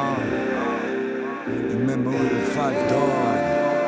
Remember we were 5 Dog.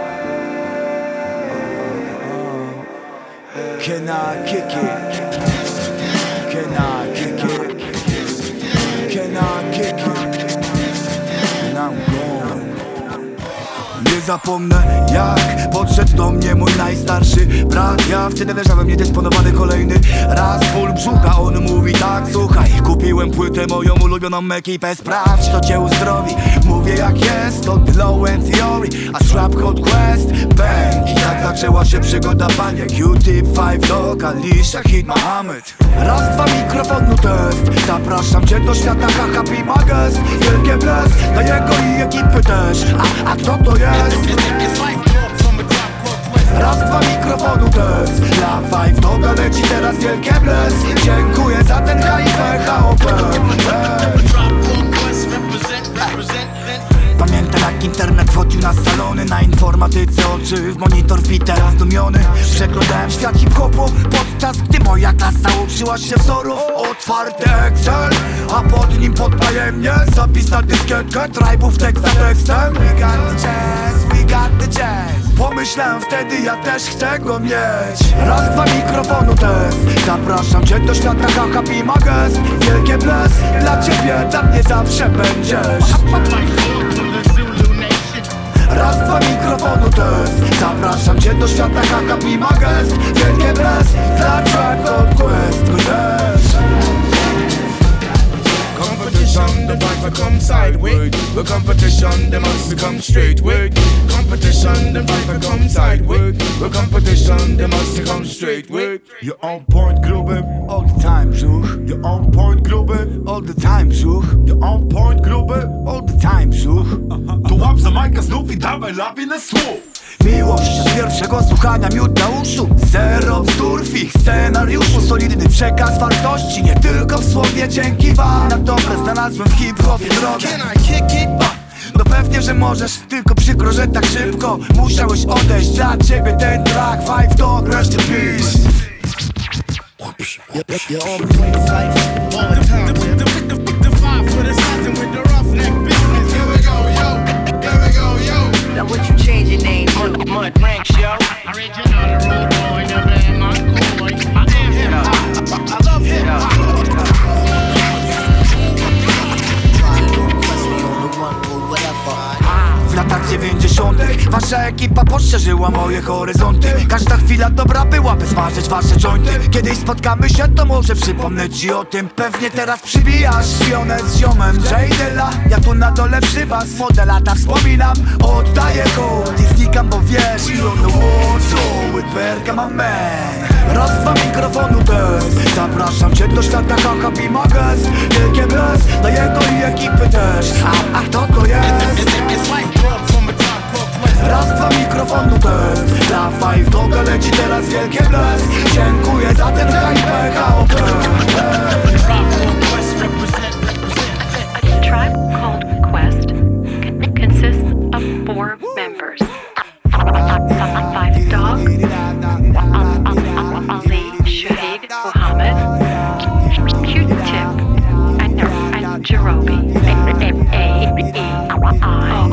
Can I kick it? Can I kick it? Can I kick it? And I'm gone. Nie zapomnę jak podszedł do mnie mój najstarszy brat. Ja wtedy leżałem niedysponowany kolejny raz. Ból brzucha, on mówi tak: słuchaj, kupiłem płytę, moją ulubioną ekipę, sprawdź, to cię uzdrowi. Mówię jak jest, odbyłem theory, a trap hot quest, bang. I tak zaczęła się przygoda panie. Q-Tip, 5 Dog, Alicia, Hit, Mohamed. Raz, dwa, mikrofonu test. Zapraszam cię do świata happy magazyn. Wielkie bless dla jego i ekipy też. A kto to jest? Raz, dwa, mikrofonu test. Dla 5 Doga leci teraz wielkie bless. Dziękuję za ten hype, HOP. Pamiętam jak internet wchodził na salony, na informatyce oczy w monitor wbite, zdumiony. Przeglądałem świat hip-hopu, podczas gdy moja klasa uczyła się wzorów. Otwarty Excel, a pod nim podtajemnie zapis na dyskietkę, tribów tekst za tekstem. We got the jazz, we got the jazz. Pomyślałem wtedy, ja też chcę go mieć. Raz, dwa, mikrofonu test. Zapraszam cię do świata happy magazyn. Wielkie bless dla ciebie, dla mnie zawsze będziesz. Raz, dwa, mikrofonu test. Zapraszam cię do świata happy magazyn. Wielkie bless dla Track Hot Quest. My też. Competition, the vibe come sideways. The competition, they must come straight way. Competition, the vibe come sideways. The competition, they must come straight way. You're on point, gruby, all the time, brzuch. You're on point, gruby, all the time, brzuch. You're on point, gruby, all the time, brzuch. To łap za majka znów i dawaj lawinę słów. Miłość od pierwszego słuchania, miód na uszu. Zero bzdur w ich scenariuszu. Solidny przekaz wartości, nie tylko w słowie. Dzięki wam na dobre znalazłem w hip-hopie drogę. No pewnie, że możesz, tylko przykro, że tak szybko musiałeś odejść. Dla ciebie ten track, 5 Dog, rest in peace. You're on point sight all the time. The vibe for the season with the roughneck business. Here we go, yo. Here we go, yo. Now what you change your name to? Mud ranks, yo. Original road boy, never am I coy. I am hip hop. I love hip hop. W latach 90. wasza ekipa poszerzyła moje horyzonty. Każda chwila dobra była, by smażyć wasze jointy. Kiedyś spotkamy się, to może przypomnę ci o tym. Pewnie teraz przybijasz śpionę z ziomem J-Dilla. Ja tu na dole przy was, młode lata wspominam. Oddaję hołd i znikam, bo wiesz, you on the wall, so with Berka, my man. Raz, dwa, mikrofonu test. Zapraszam cię do świata happy magazyn. Wielkie bless dla jego i ekipy też. A kto to jest? Raz, dwa, mikrofonu test. Dla 5 Doga leci teraz wielkie bless. Dziękuję za ten hype, HOP. A tribe called Quest consists of 4 members. 5 Dog, Ali, Shahid, Mohamed, Q-Tip, and Jerobi.